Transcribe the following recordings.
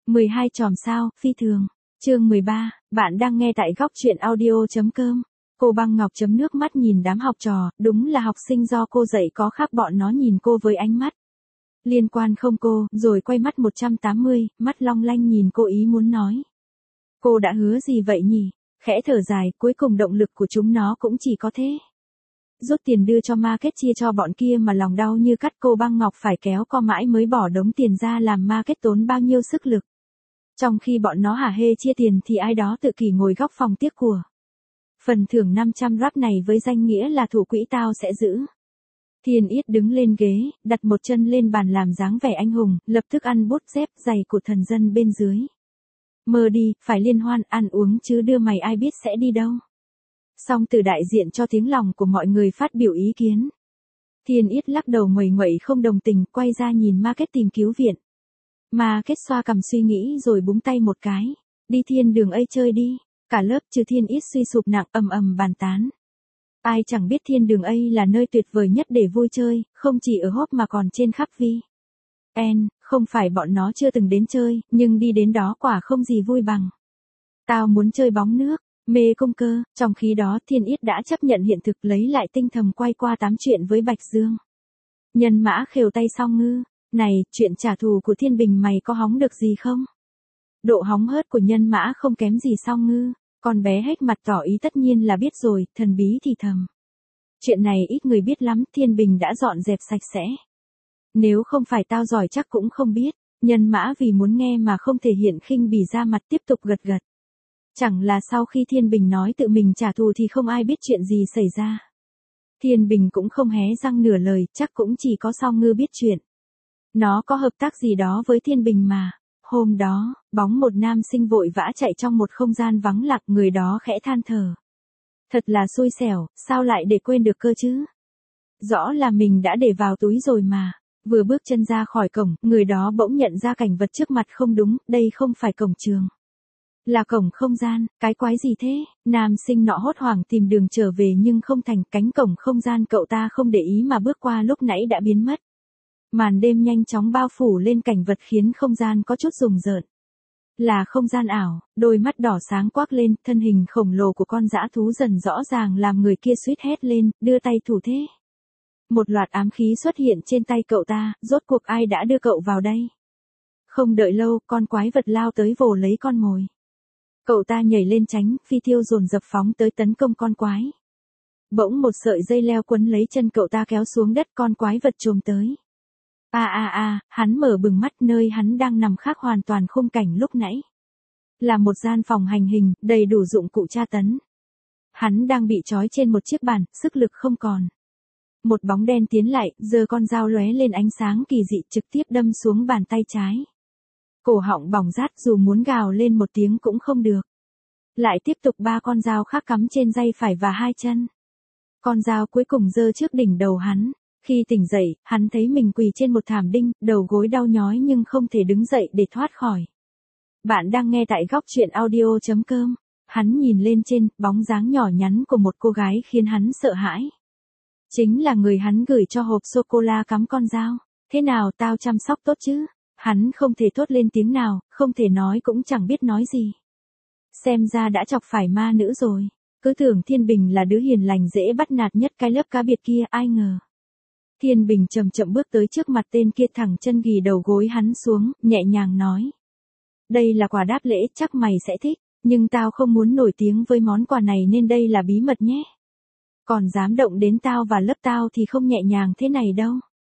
12 chòm sao, phi thường. Chương 13, bạn đang nghe tại góc truyện audio.com. Cô băng ngọc chấm nước mắt nhìn đám học trò, đúng là học sinh do cô dạy có khác bọn nó nhìn cô với ánh mắt liên quan không cô, rồi quay mắt 180, mắt long lanh nhìn cô ý muốn nói. Cô đã hứa gì vậy nhỉ? Khẽ thở dài, cuối cùng động lực của chúng nó cũng chỉ có thế. Rút tiền đưa cho market chia cho bọn kia mà lòng đau như cắt, cô băng ngọc phải kéo co mãi mới bỏ đống tiền ra làm market tốn bao nhiêu sức lực. Trong khi bọn nó hả hê chia tiền thì ai đó tự kỷ ngồi góc phòng tiếc của. Phần thưởng 500 rap này với danh nghĩa là thủ quỹ tao sẽ giữ. Thiên Yết đứng lên ghế, đặt một chân lên bàn làm dáng vẻ anh hùng, lập tức ăn bút dép giày của thần dân bên dưới. Mơ đi, phải liên hoan ăn uống chứ đưa mày ai biết sẽ đi đâu. Song từ đại diện cho tiếng lòng của mọi người phát biểu ý kiến. Thiên Yết lắc đầu nguầy nguậy không đồng tình, quay ra nhìn market tìm cứu viện. Market xoa cằm suy nghĩ rồi búng tay một cái. Đi thiên đường ấy chơi đi. Cả lớp trừ Thiên Yết suy sụp nặng ầm ầm bàn tán. Ai chẳng biết thiên đường ấy là nơi tuyệt vời nhất để vui chơi, không chỉ ở Hop mà còn trên khắp không phải bọn nó chưa từng đến chơi, nhưng đi đến đó quả không gì vui bằng. Tao muốn chơi bóng nước, mê công cơ, trong khi đó Thiên Yết đã chấp nhận hiện thực lấy lại tinh thần quay qua tám chuyện với Bạch Dương. Nhân Mã khều tay Song Ngư, này, chuyện trả thù của Thiên Bình mày có hóng được gì không? Độ hóng hớt của Nhân Mã không kém gì Song Ngư. Con bé hếch mặt tỏ ý tất nhiên là biết rồi, thần bí thì thầm. Chuyện này ít người biết lắm, Thiên Bình đã dọn dẹp sạch sẽ. Nếu không phải tao giỏi chắc cũng không biết. Nhân Mã vì muốn nghe mà không thể hiện khinh bỉ ra mặt tiếp tục gật gật. Chẳng là sau khi Thiên Bình nói tự mình trả thù thì không ai biết chuyện gì xảy ra. Thiên Bình cũng không hé răng nửa lời, chắc cũng chỉ có Song Ngư biết chuyện. Nó có hợp tác gì đó với Thiên Bình mà. Hôm đó, bóng một nam sinh vội vã chạy trong một không gian vắng lặng, người đó khẽ than thở. Thật là xui xẻo, sao lại để quên được cơ chứ? Rõ là mình đã để vào túi rồi mà. Vừa bước chân ra khỏi cổng, người đó bỗng nhận ra cảnh vật trước mặt không đúng, đây không phải cổng trường. Là cổng không gian, cái quái gì thế? Nam sinh nọ hốt hoảng tìm đường trở về nhưng không thành, cánh cổng không gian cậu ta không để ý mà bước qua lúc nãy đã biến mất. Màn đêm nhanh chóng bao phủ lên cảnh vật khiến không gian có chút rùng rợn. Là không gian ảo, đôi mắt đỏ sáng quắc lên, thân hình khổng lồ của con dã thú dần rõ ràng làm người kia suýt hét lên, đưa tay thủ thế. Một loạt ám khí xuất hiện trên tay cậu ta, rốt cuộc ai đã đưa cậu vào đây? Không đợi lâu, con quái vật lao tới vồ lấy con mồi. Cậu ta nhảy lên tránh, phi tiêu dồn dập phóng tới tấn công con quái. Bỗng một sợi dây leo quấn lấy chân cậu ta kéo xuống đất, con quái vật chồm tới. Hắn mở bừng mắt, nơi hắn đang nằm khác hoàn toàn khung cảnh lúc nãy. Là một gian phòng hành hình, đầy đủ dụng cụ tra tấn. Hắn đang bị trói trên một chiếc bàn, sức lực không còn. Một bóng đen tiến lại, giơ con dao lóe lên ánh sáng kỳ dị trực tiếp đâm xuống bàn tay trái. Cổ họng bỏng rát dù muốn gào lên một tiếng cũng không được. Lại tiếp tục 3 con dao khác cắm trên tay phải và 2 chân. Con dao cuối cùng giơ trước đỉnh đầu hắn. Khi tỉnh dậy, hắn thấy mình quỳ trên một thảm đinh, đầu gối đau nhói nhưng không thể đứng dậy để thoát khỏi. Bạn đang nghe tại góc truyện audio.com. Hắn nhìn lên trên, bóng dáng nhỏ nhắn của một cô gái khiến hắn sợ hãi. Chính là người hắn gửi cho hộp sô-cô-la cắm con dao. Thế nào tao chăm sóc tốt chứ? Hắn không thể thốt lên tiếng nào, không thể nói cũng chẳng biết nói gì. Xem ra đã chọc phải ma nữ rồi. Cứ tưởng Thiên Bình là đứa hiền lành dễ bắt nạt nhất cái lớp cá biệt kia, ai ngờ. Thiên Bình chậm chậm bước tới trước mặt tên kia, thẳng chân ghì đầu gối hắn xuống, nhẹ nhàng nói. Đây là quà đáp lễ, chắc mày sẽ thích, nhưng tao không muốn nổi tiếng với món quà này nên đây là bí mật nhé. Còn dám động đến tao và lớp tao thì không nhẹ nhàng thế này đâu.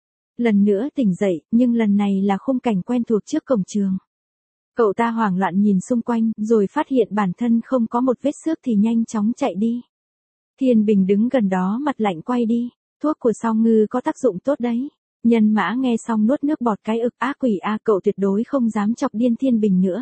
Lần nữa tỉnh dậy, nhưng lần này là khung cảnh quen thuộc trước cổng trường. Cậu ta hoảng loạn nhìn xung quanh, rồi phát hiện bản thân không có một vết xước thì nhanh chóng chạy đi. Thiên Bình đứng gần đó mặt lạnh quay đi. Thuốc của Song Ngư có tác dụng tốt đấy. Nhân Mã nghe xong nuốt nước bọt cái ực, ác quỷ cậu tuyệt đối không dám chọc điên Thiên Bình nữa.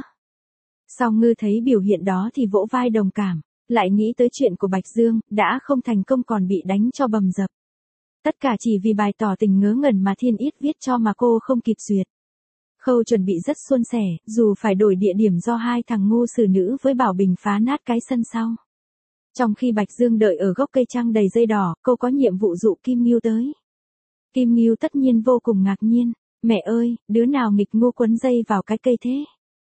Song Ngư thấy biểu hiện đó thì vỗ vai đồng cảm, lại nghĩ tới chuyện của Bạch Dương, đã không thành công còn bị đánh cho bầm dập. Tất cả chỉ vì bài tỏ tình ngớ ngẩn mà Thiên Yết viết cho mà cô không kịp duyệt. Khâu chuẩn bị rất suôn sẻ, dù phải đổi địa điểm do 2 thằng ngu xử nữ với Bảo Bình phá nát cái sân sau. Trong khi Bạch Dương đợi ở gốc cây trăng đầy dây đỏ, cô có nhiệm vụ dụ Kim Ngưu tới. Kim Ngưu tất nhiên vô cùng ngạc nhiên. Mẹ ơi, đứa nào nghịch ngu quấn dây vào cái cây thế?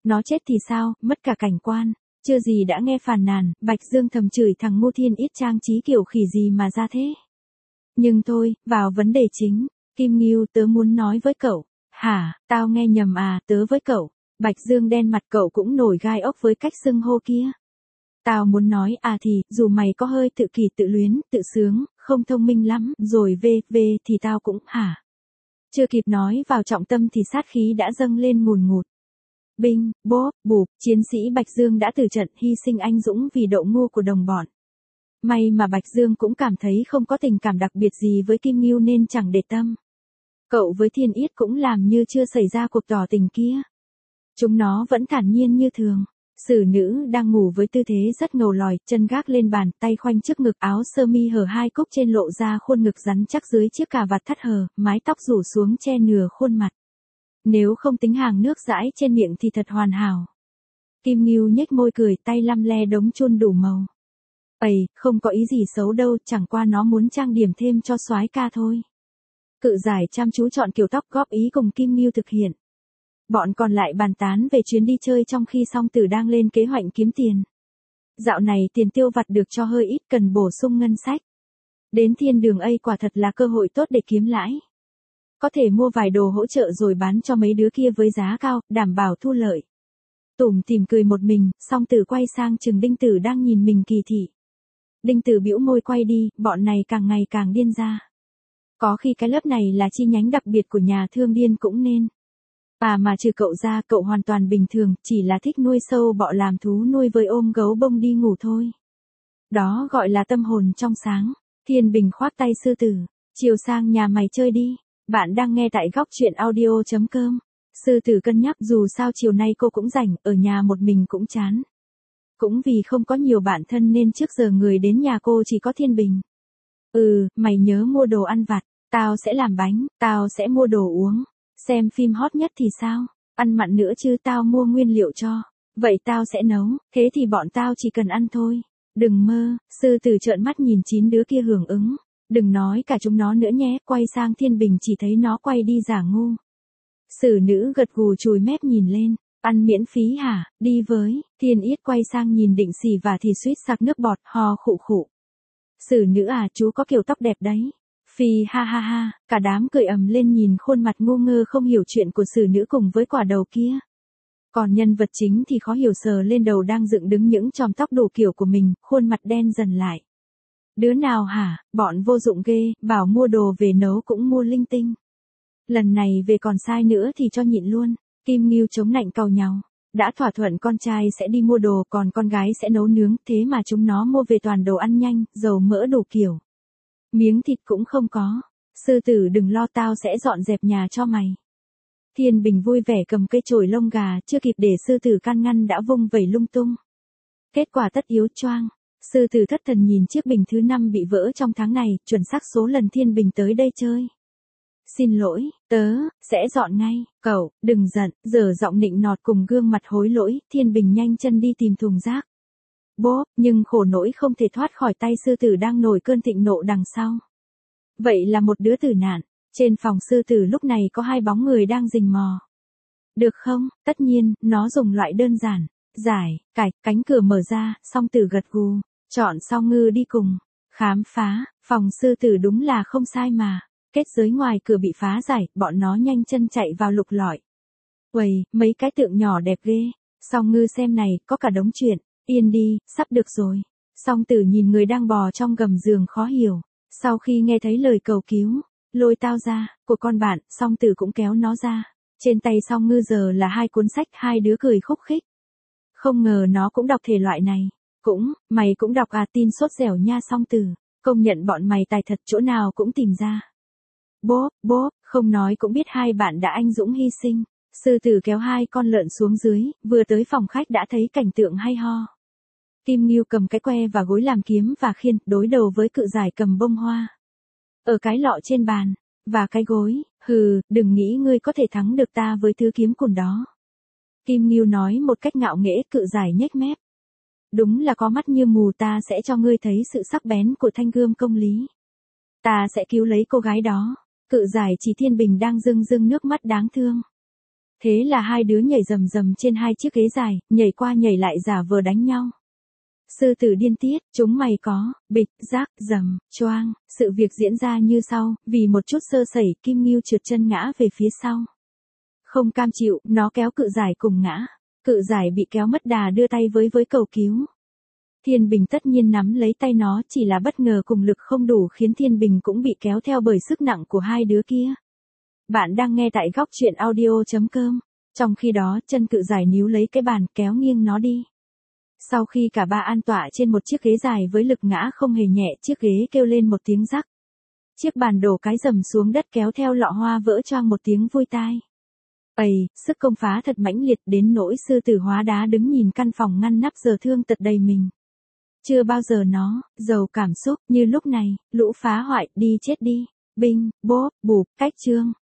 Nó chết thì sao, mất cả cảnh quan. Chưa gì đã nghe phàn nàn, Bạch Dương thầm chửi thằng ngu Thiên Yết trang trí kiểu khỉ gì mà ra thế. Nhưng thôi, vào vấn đề chính. Kim Ngưu, tớ muốn nói với cậu. Hả, tao nghe nhầm à, tớ với cậu. Bạch Dương đen mặt, cậu cũng nổi gai ốc với cách xưng hô kia. Tao muốn nói à thì, dù mày có hơi tự kỷ tự luyến, tự sướng, không thông minh lắm, rồi về thì tao cũng, hả. Chưa kịp nói vào trọng tâm thì sát khí đã dâng lên ngùn ngụt. Binh, bốp, bụp, chiến sĩ Bạch Dương đã tử trận hy sinh anh dũng vì độ ngu của đồng bọn. May mà Bạch Dương cũng cảm thấy không có tình cảm đặc biệt gì với Kim Ngưu nên chẳng để tâm. Cậu với Thiên Yết cũng làm như chưa xảy ra cuộc tỏ tình kia. Chúng nó vẫn thản nhiên như thường. Xử nữ đang ngủ với tư thế rất ngầu lòi, chân gác lên bàn, tay khoanh trước ngực, áo sơ mi hở hai cúc trên lộ ra khuôn ngực rắn chắc dưới chiếc cà vạt thắt hở, mái tóc rủ xuống che nửa khuôn mặt. Nếu không tính hàng nước dãi trên miệng thì thật hoàn hảo. Kim Ngưu nhếch môi cười, tay lăm le đống chun đủ màu. Ây, không có ý gì xấu đâu, chẳng qua nó muốn trang điểm thêm cho soái ca thôi. Cự giải chăm chú chọn kiểu tóc góp ý cùng Kim Ngưu thực hiện. Bọn còn lại bàn tán về chuyến đi chơi trong khi Song Tử đang lên kế hoạch kiếm tiền. Dạo này tiền tiêu vặt được cho hơi ít, cần bổ sung ngân sách. Đến thiên đường A quả thật là cơ hội tốt để kiếm lãi. Có thể mua vài đồ hỗ trợ rồi bán cho mấy đứa kia với giá cao, đảm bảo thu lợi. Tủm tỉm cười một mình, Song Tử quay sang chừng Đinh Tử đang nhìn mình kỳ thị. Đinh Tử bĩu môi quay đi, bọn này càng ngày càng điên ra. Có khi cái lớp này là chi nhánh đặc biệt của nhà thương điên cũng nên. À mà trừ cậu ra, cậu hoàn toàn bình thường, chỉ là thích nuôi sâu bọ làm thú nuôi với ôm gấu bông đi ngủ thôi. Đó gọi là tâm hồn trong sáng. Thiên Bình khoác tay Sư Tử. Chiều sang nhà mày chơi đi. Bạn đang nghe tại góc truyện audio.com. Sư Tử cân nhắc, dù sao chiều nay cô cũng rảnh, ở nhà một mình cũng chán. Cũng vì không có nhiều bạn thân nên trước giờ người đến nhà cô chỉ có Thiên Bình. Mày nhớ mua đồ ăn vặt, tao sẽ làm bánh, tao sẽ mua đồ uống. Xem phim hot nhất thì sao? Ăn mặn nữa chứ, tao mua nguyên liệu cho. Vậy tao sẽ nấu, thế thì bọn tao chỉ cần ăn thôi. Đừng mơ. Sư Tử trợn mắt nhìn 9 đứa kia hưởng ứng. Đừng nói cả chúng nó nữa nhé. Quay sang Thiên Bình chỉ thấy nó quay đi giả ngu. Xử nữ gật gù chùi mép nhìn lên. Ăn miễn phí hả? Đi với. Thiên Yết quay sang nhìn Định Sỉ và thì suýt sặc nước bọt, ho khụ khụ. Xử nữ à, chú có kiểu tóc đẹp đấy. Phi ha ha ha, cả đám cười ầm lên nhìn khuôn mặt ngu ngơ không hiểu chuyện của xử nữ cùng với quả đầu kia. Còn nhân vật chính thì khó hiểu sờ lên đầu đang dựng đứng những chòm tóc đủ kiểu của mình, khuôn mặt đen dần lại. Đứa nào hả, bọn vô dụng ghê, bảo mua đồ về nấu cũng mua linh tinh. Lần này về còn sai nữa thì cho nhịn luôn. Kim Ngưu chống nạnh cau nhàu. Đã thỏa thuận con trai sẽ đi mua đồ còn con gái sẽ nấu nướng, thế mà chúng nó mua về toàn đồ ăn nhanh, dầu mỡ đủ kiểu. Miếng thịt cũng không có. Sư Tử đừng lo, tao sẽ dọn dẹp nhà cho mày. Thiên Bình vui vẻ cầm cây chổi lông gà, chưa kịp để Sư Tử can ngăn đã vung vẩy lung tung. Kết quả tất yếu choang. Sư Tử thất thần nhìn chiếc bình thứ 5 bị vỡ trong tháng này, chuẩn xác số lần Thiên Bình tới đây chơi. Xin lỗi, tớ sẽ dọn ngay. Cậu, đừng giận. Giờ giọng nịnh nọt cùng gương mặt hối lỗi, Thiên Bình nhanh chân đi tìm thùng rác. Bốp, nhưng khổ nỗi không thể thoát khỏi tay Sư Tử đang nổi cơn thịnh nộ đằng sau. Vậy là một đứa tử nạn. Trên phòng Sư Tử lúc này có 2 bóng người đang rình mò. Được không? Tất nhiên, nó dùng loại đơn giản. Giải, cạch, cánh cửa mở ra, Song Tử gật gù. Chọn Song Ngư đi cùng. Khám phá, phòng Sư Tử đúng là không sai mà. Kết giới ngoài cửa bị phá giải, bọn nó nhanh chân chạy vào lục lọi. Uầy, mấy cái tượng nhỏ đẹp ghê. Song Ngư xem này, có cả đống chuyện. Yên đi, sắp được rồi. Song Tử nhìn người đang bò trong gầm giường khó hiểu. Sau khi nghe thấy lời cầu cứu, lôi tao ra, của con bạn, Song Tử cũng kéo nó ra. Trên tay Song Ngư giờ là 2 cuốn sách, 2 đứa cười khúc khích. Không ngờ nó cũng đọc thể loại này. Mày cũng đọc à, tin sốt dẻo nha Song Tử. Công nhận bọn mày tài thật, chỗ nào cũng tìm ra. Bốp, không nói cũng biết 2 bạn đã anh dũng hy sinh. Sư Tử kéo 2 con lợn xuống dưới, vừa tới phòng khách đã thấy cảnh tượng hay ho. Kim Ngưu cầm cái que và gối làm kiếm và khiên, đối đầu với cự giải cầm bông hoa. Ở cái lọ trên bàn, và cái gối, đừng nghĩ ngươi có thể thắng được ta với thứ kiếm cùn đó. Kim Ngưu nói một cách ngạo nghễ, cự giải nhếch mép. Đúng là có mắt như mù, ta sẽ cho ngươi thấy sự sắc bén của thanh gươm công lý. Ta sẽ cứu lấy cô gái đó. Cự giải chỉ Thiên Bình đang rưng rưng nước mắt đáng thương. Thế là hai đứa nhảy rầm rầm trên hai chiếc ghế dài, nhảy qua nhảy lại giả vờ đánh nhau. Sư tử điên tiết, chúng mày có, bịch, rác, rầm, choang, sự việc diễn ra như sau, vì một chút sơ sẩy, Kim Ngưu trượt chân ngã về phía sau. Không cam chịu, nó kéo cự giải cùng ngã. Cự giải bị kéo mất đà đưa tay với cầu cứu. Thiên Bình tất nhiên nắm lấy tay nó, chỉ là bất ngờ cùng lực không đủ khiến Thiên Bình cũng bị kéo theo bởi sức nặng của hai đứa kia. Bạn đang nghe tại góc truyện audio.com. Trong khi đó, chân cự giải níu lấy cái bàn, kéo nghiêng nó đi. Sau khi cả ba an tọa trên một chiếc ghế dài với lực ngã không hề nhẹ, chiếc ghế kêu lên một tiếng rắc. Chiếc bàn đổ cái rầm xuống đất kéo theo lọ hoa vỡ choang một tiếng vui tai. Ầy, sức công phá thật mãnh liệt đến nỗi sư tử hóa đá đứng nhìn căn phòng ngăn nắp giờ thương tật đầy mình. Chưa bao giờ nó, giàu cảm xúc như lúc này, lũ phá hoại, đi chết đi, binh, bốp, bụp, cách chương.